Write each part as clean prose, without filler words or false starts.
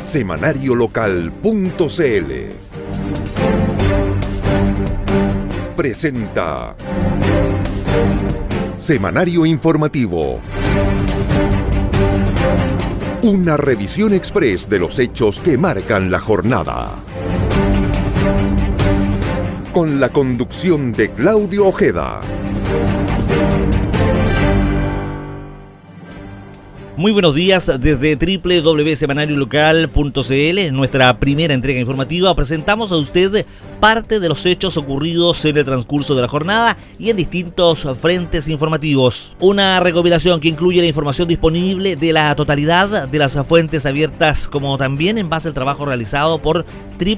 Semanariolocal.cl presenta Semanario Informativo. Una revisión express de los hechos que marcan la jornada. Con la conducción de Claudio Ojeda. Muy buenos días desde www.semanariolocal.cl. En nuestra primera entrega informativa presentamos a usted parte de los hechos ocurridos en el transcurso de la jornada y en distintos frentes informativos. Una recopilación que incluye la información disponible de la totalidad de las fuentes abiertas, como también en base al trabajo realizado por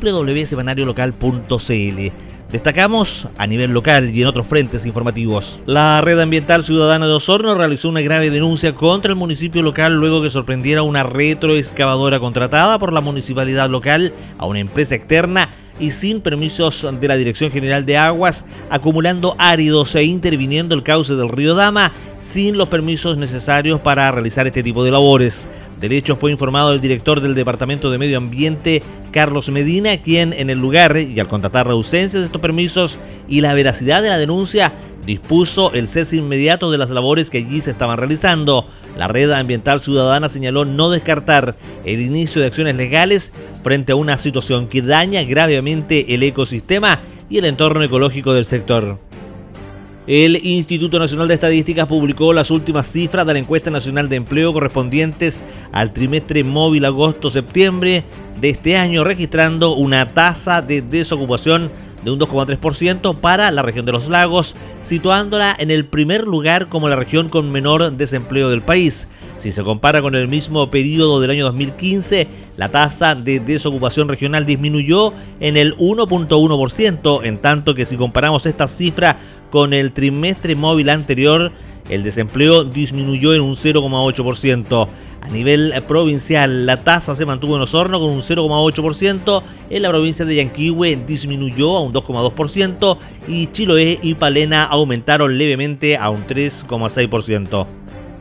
www.semanariolocal.cl. Destacamos a nivel local y en otros frentes informativos. La Red Ambiental Ciudadana de Osorno realizó una grave denuncia contra el municipio local luego que sorprendiera una retroexcavadora contratada por la municipalidad local a una empresa externa y sin permisos de la Dirección General de Aguas, acumulando áridos e interviniendo el cauce del río Dama sin los permisos necesarios para realizar este tipo de labores. Del hecho fue informado el director del Departamento de Medio Ambiente, Carlos Medina, quien en el lugar, y al constatar la ausencia de estos permisos y la veracidad de la denuncia, dispuso el cese inmediato de las labores que allí se estaban realizando. La Red Ambiental Ciudadana señaló no descartar el inicio de acciones legales frente a una situación que daña gravemente el ecosistema y el entorno ecológico del sector. El Instituto Nacional de Estadísticas publicó las últimas cifras de la Encuesta Nacional de Empleo correspondientes al trimestre móvil agosto-septiembre de este año, registrando una tasa de desocupación de un 2,3% para la región de los lagos, situándola en el primer lugar como la región con menor desempleo del país. Si se compara con el mismo periodo del año 2015, la tasa de desocupación regional disminuyó en el 1,1%, en tanto que si comparamos esta cifra con el trimestre móvil anterior, el desempleo disminuyó en un 0,8%. A nivel provincial, la tasa se mantuvo en Osorno con un 0,8%, en la provincia de Yanquihue disminuyó a un 2,2% y Chiloé y Palena aumentaron levemente a un 3,6%.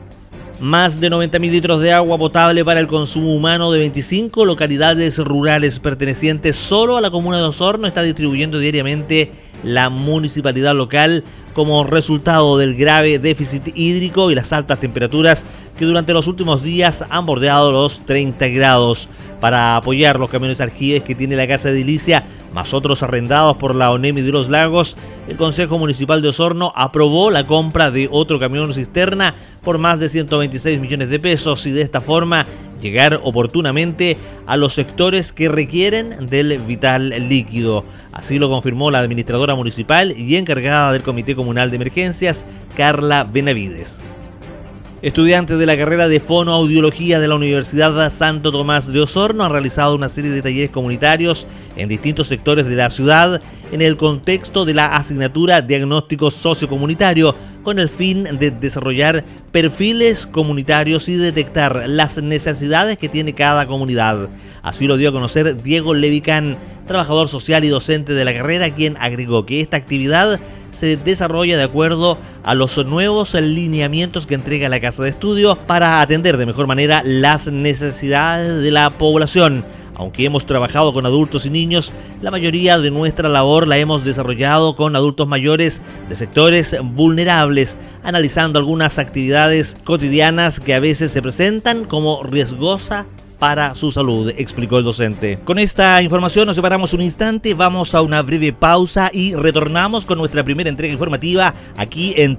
Más de 90.000 litros de agua potable para el consumo humano de 25 localidades rurales pertenecientes solo a la comuna de Osorno está distribuyendo diariamente la municipalidad local como resultado del grave déficit hídrico y las altas temperaturas que durante los últimos días han bordeado los 30 grados. Para apoyar los camiones aljibes que tiene la Casa Edilicia, más otros arrendados por la ONEMI de los Lagos, el Consejo Municipal de Osorno aprobó la compra de otro camión cisterna por más de 126 millones de pesos y de esta forma llegar oportunamente a los sectores que requieren del vital líquido. Así lo confirmó la administradora municipal y encargada del Comité Comunal de Emergencias, Carla Benavides. Estudiantes de la carrera de Fonoaudiología de la Universidad Santo Tomás de Osorno han realizado una serie de talleres comunitarios en distintos sectores de la ciudad en el contexto de la asignatura Diagnóstico Sociocomunitario, con el fin de desarrollar perfiles comunitarios y detectar las necesidades que tiene cada comunidad. Así lo dio a conocer Diego Levicán, trabajador social y docente de la carrera, quien agregó que esta actividad se desarrolla de acuerdo a los nuevos lineamientos que entrega la Casa de Estudio para atender de mejor manera las necesidades de la población. Aunque hemos trabajado con adultos y niños, la mayoría de nuestra labor la hemos desarrollado con adultos mayores de sectores vulnerables, analizando algunas actividades cotidianas que a veces se presentan como riesgosa para su salud, explicó el docente. Con esta información nos separamos un instante, vamos a una breve pausa y retornamos con nuestra primera entrega informativa aquí en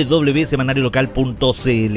www.semanariolocal.cl.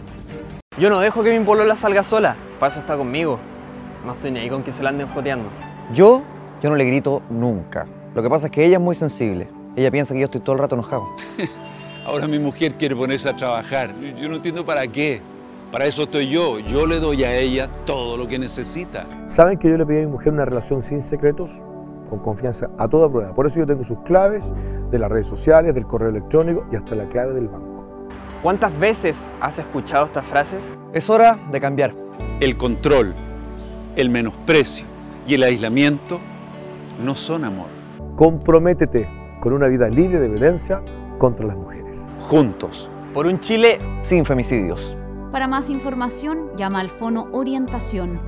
Yo no dejo que mi polola salga sola, para eso está conmigo. No estoy ni ahí con que se la anden joteando. Yo no le grito nunca. Lo que pasa es que ella es muy sensible. Ella piensa que yo estoy todo el rato enojado. Ahora mi mujer quiere ponerse a trabajar. Yo no entiendo para qué. Para eso estoy yo. Yo le doy a ella todo lo que necesita. ¿Saben que yo le pedí a mi mujer una relación sin secretos? Con confianza a toda prueba. Por eso yo tengo sus claves de las redes sociales, del correo electrónico y hasta la clave del banco. ¿Cuántas veces has escuchado estas frases? Es hora de cambiar. El control, el menosprecio y el aislamiento no son amor. Comprométete con una vida libre de violencia contra las mujeres. Juntos. Por un Chile sin femicidios. Para más información, llama al Fono Orientación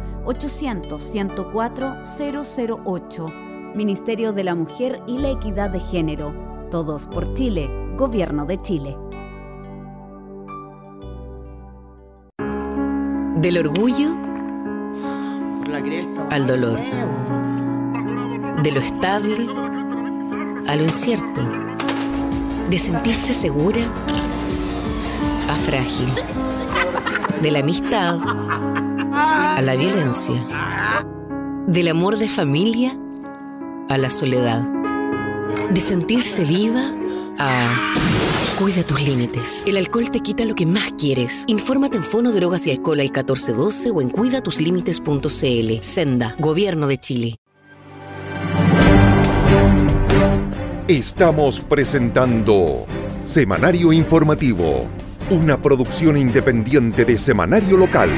800-104-008. Ministerio de la Mujer y la Equidad de Género. Todos por Chile. Gobierno de Chile. Del orgullo al dolor. De lo estable a lo incierto. De sentirse segura a frágil. De la amistad a la violencia. Del amor de familia a la soledad. De sentirse viva a... Cuida tus límites. El alcohol te quita lo que más quieres. Infórmate en Fono Drogas y Alcohol al 1412 o en cuidatuslímites.cl. Senda, Gobierno de Chile. Estamos presentando Semanario Informativo, una producción independiente de Semanario Local.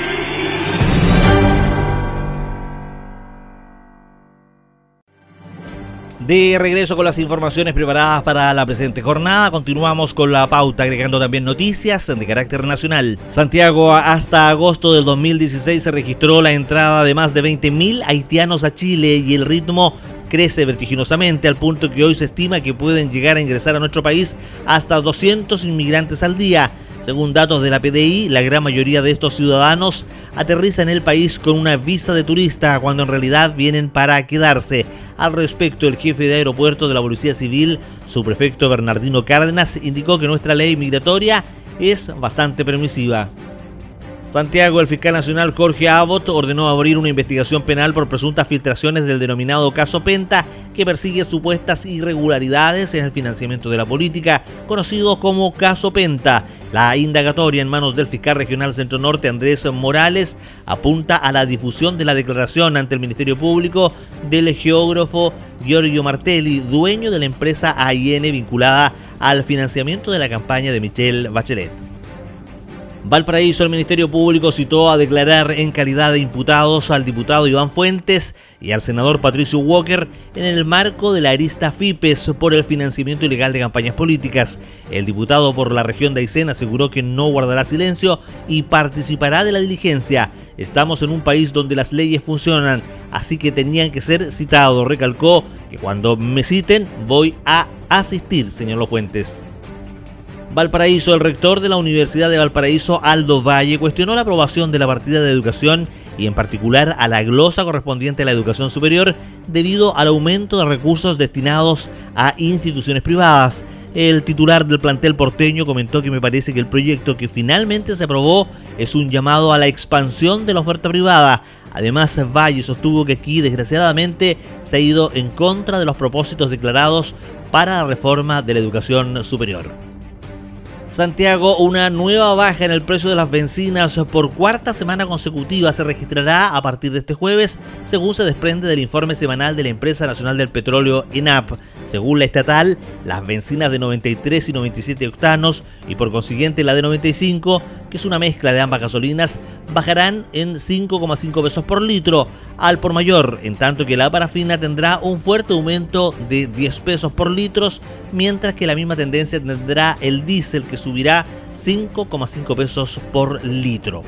De regreso con las informaciones preparadas para la presente jornada, continuamos con la pauta agregando también noticias de carácter nacional. Santiago, hasta agosto del 2016 se registró la entrada de más de 20.000 haitianos a Chile y el ritmo crece vertiginosamente al punto que hoy se estima que pueden llegar a ingresar a nuestro país hasta 200 inmigrantes al día. Según datos de la PDI, la gran mayoría de estos ciudadanos aterriza en el país con una visa de turista cuando en realidad vienen para quedarse. Al respecto, el jefe de aeropuerto de la Policía Civil, subprefecto Bernardino Cárdenas, indicó que nuestra ley migratoria es bastante permisiva. Santiago, el fiscal nacional Jorge Abbott ordenó abrir una investigación penal por presuntas filtraciones del denominado caso Penta, que persigue supuestas irregularidades en el financiamiento de la política, conocido como caso Penta. La indagatoria en manos del fiscal regional Centro Norte, Andrés Morales, apunta a la difusión de la declaración ante el Ministerio Público del geógrafo Giorgio Martelli, dueño de la empresa AIN vinculada al financiamiento de la campaña de Michelle Bachelet. Valparaíso, el Ministerio Público citó a declarar en calidad de imputados al diputado Iván Fuentes y al senador Patricio Walker en el marco de la arista FIPES por el financiamiento ilegal de campañas políticas. El diputado por la región de Aysén aseguró que no guardará silencio y participará de la diligencia. Estamos en un país donde las leyes funcionan, así que tenían que ser citados. Recalcó que cuando me citen voy a asistir, señaló Fuentes. Valparaíso, el rector de la Universidad de Valparaíso, Aldo Valle, cuestionó la aprobación de la partida de educación y en particular a la glosa correspondiente a la educación superior debido al aumento de recursos destinados a instituciones privadas. El titular del plantel porteño comentó que me parece que el proyecto que finalmente se aprobó es un llamado a la expansión de la oferta privada. Además, Valle sostuvo que aquí desgraciadamente se ha ido en contra de los propósitos declarados para la reforma de la educación superior. Santiago, una nueva baja en el precio de las bencinas por cuarta semana consecutiva se registrará a partir de este jueves, según se desprende del informe semanal de la Empresa Nacional del Petróleo, ENAP. Según la estatal, las bencinas de 93 y 97 octanos y por consiguiente la de 95, que es una mezcla de ambas gasolinas, bajarán en 5,5 pesos por litro al por mayor, en tanto que la parafina tendrá un fuerte aumento de 10 pesos por litro, mientras que la misma tendencia tendrá el diésel, que subirá 5,5 pesos por litro.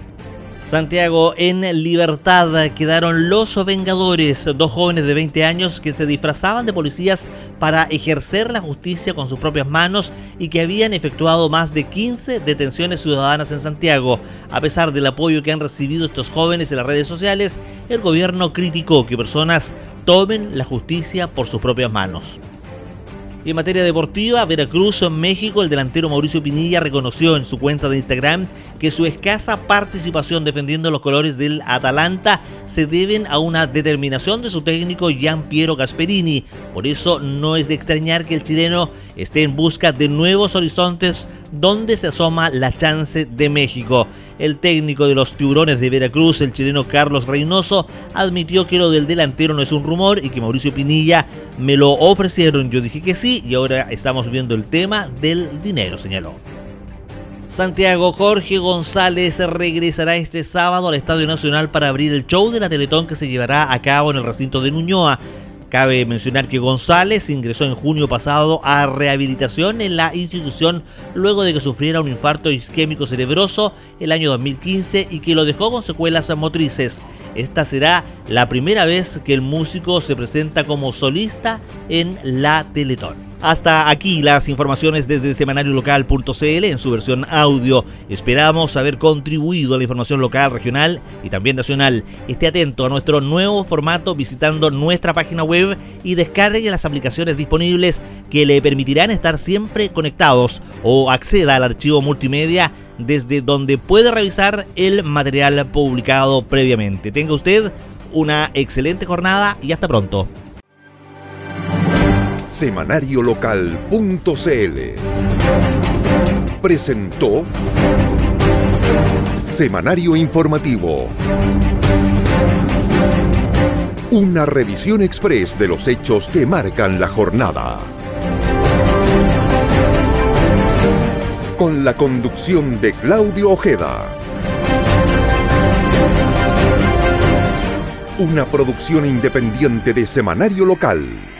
Santiago, en libertad quedaron los Vengadores, dos jóvenes de 20 años que se disfrazaban de policías para ejercer la justicia con sus propias manos y que habían efectuado más de 15 detenciones ciudadanas en Santiago. A pesar del apoyo que han recibido estos jóvenes en las redes sociales, el gobierno criticó que personas tomen la justicia por sus propias manos. Y en materia deportiva, Veracruz, México, el delantero Mauricio Pinilla reconoció en su cuenta de Instagram que su escasa participación defendiendo los colores del Atalanta se deben a una determinación de su técnico Gianpiero Gasperini. Por eso no es de extrañar que el chileno esté en busca de nuevos horizontes donde se asoma la chance de México. El técnico de los Tiburones de Veracruz, el chileno Carlos Reynoso, admitió que lo del delantero no es un rumor y que Mauricio Pinilla me lo ofrecieron. Yo dije que sí y ahora estamos viendo el tema del dinero, señaló. Santiago, Jorge González regresará este sábado al Estadio Nacional para abrir el show de la Teletón que se llevará a cabo en el recinto de Ñuñoa. Cabe mencionar que González ingresó en junio pasado a rehabilitación en la institución luego de que sufriera un infarto isquémico cerebroso el año 2015 y que lo dejó con secuelas motrices. Esta será la primera vez que el músico se presenta como solista en la Teletón. Hasta aquí las informaciones desde semanariolocal.cl en su versión audio. Esperamos haber contribuido a la información local, regional y también nacional. Esté atento a nuestro nuevo formato visitando nuestra página web y descargue las aplicaciones disponibles que le permitirán estar siempre conectados, o acceda al archivo multimedia desde donde puede revisar el material publicado previamente. Tenga usted una excelente jornada y hasta pronto. Semanariolocal.cl presentó Semanario Informativo. Una revisión express de los hechos que marcan la jornada. Con la conducción de Claudio Ojeda. Una producción independiente de Semanario Local.